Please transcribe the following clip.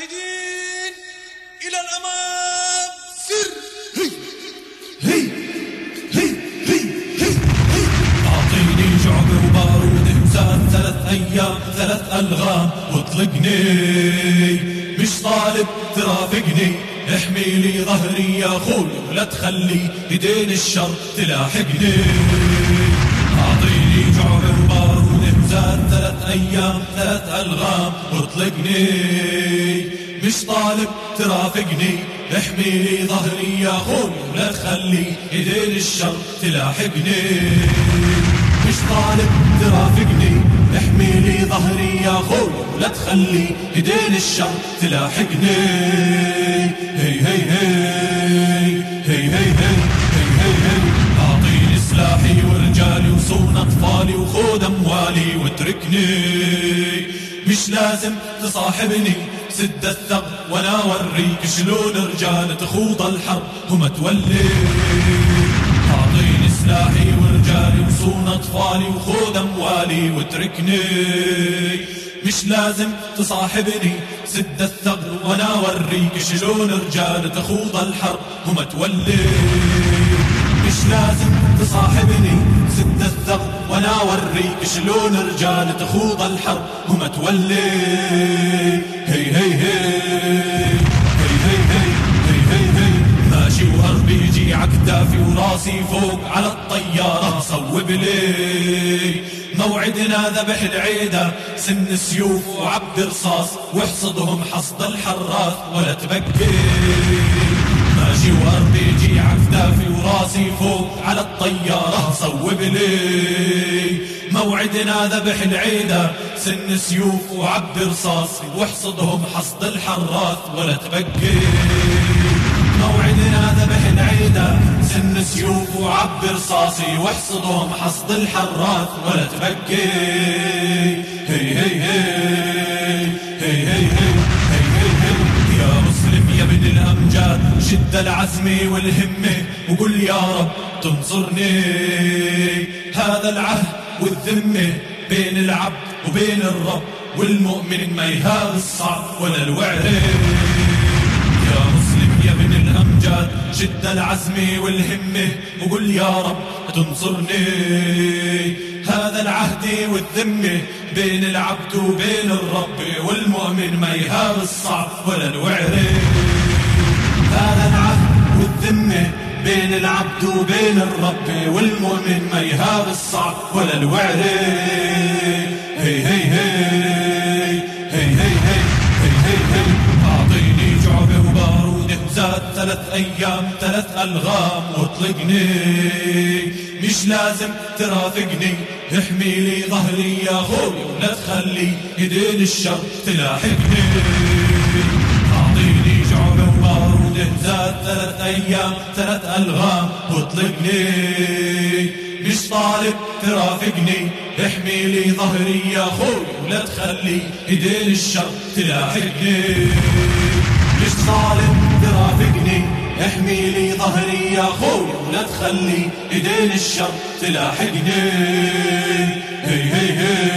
مجاهدين إلى الأمام سر. هي هي هي هي هي أعطيني شعب وبارود زاد 3 أيام 3 ألغام واطلقني، مش طالب ترافقني، احمي لي ظهري يا أخوي ولا تخلي ايدين الشر تلاحقني. أعطيني شعب وبارود زاد 3 أيام 3 ألغام واطلقني، مش طالب ترافقني، احمي لي ظهري يا أخوي ولا تخلي ايدين الشر تلاحقني. مش طالب ترافقني، احمي لي ظهري يا أخوي ولا تخلي ايدين الشر تلاحقني. هي هي هي هي هي هي هي هي أعطيني سلاحي ورجالي وصون أطفالي وخذ أموالي واتركني، مش لازم تصاحبني، سد الثغر وانا اوريك شلون رجال تخوض الحرب وما تولي. اعطيني سلاحي ورجالي وصون اطفالي وخذ اموالي واتركني، مش لازم تصاحبني، سد الثغر وانا اوريك شلون رجال تخوض الحرب وما تولي. مش لازم تصاحبني، سد الثغر وانا اوريك شلون رجال تخوض الحرب وما تولي. هي هي هي هي هي هي هي هي ماشي واربيجي عكتافي وراسي فوق على الطيارة صوب لي، موعدنا ذبح العيدة، سن السيوف وعبد رصاص واحصدهم حصد الحراث ولا تبكي. ماشي واربيجي عكتافي وراسي فوق على الطيارة صوب لي، موعدنا ذبح العيدة، سن سيوف وعبد رصاص واحصدهم حصد الحراث ولا تبكي. موعدنا ذبح العيدة، سن سيوف وعبد رصاصي واحصدهم حصد الحراث ولا تبكي. هي هي هي هي هي هي هي يا مسلم يا ابن الأمجاد، شد العزم والهمة وقل يا رب تنصرني. هذا العهد والذمة بين العبد وبين الرب، والمؤمن ما يهاب الصعب ولا الوعر. يا مسلم يا ابن الأمجاد، شد العزم والهمة وقل يا رب تنصرني. هذا العهد والذمة بين العبد وبين الرب، والمؤمن ما يهاب الصعب ولا الوعر. هذا العهد والذمة بين العبد وبين الرب، والمؤمن ما يهاب الصعب ولا الوعر. هي هي هي هي هي هي هي هي أعطيني شعبة وبارود زاد 3 أيام 3 ألغام واطلقني، مش لازم ترافقني، احمي لي ظهري يا أخوي ولا تخلي ايدين الشر تلاحقني. أعطيني شعبة وبارود زاد 3 أيام 3 ألغام واطلقني، مش طالب ترافقني، احمي لي ظهري يا أخوي ولا تخلي ايدين الشر تلاحقني. مش طالب ترافقني، احمي لي ظهري يا أخوي ولا تخلي ايدين الشر تلاحقني. هي هي هي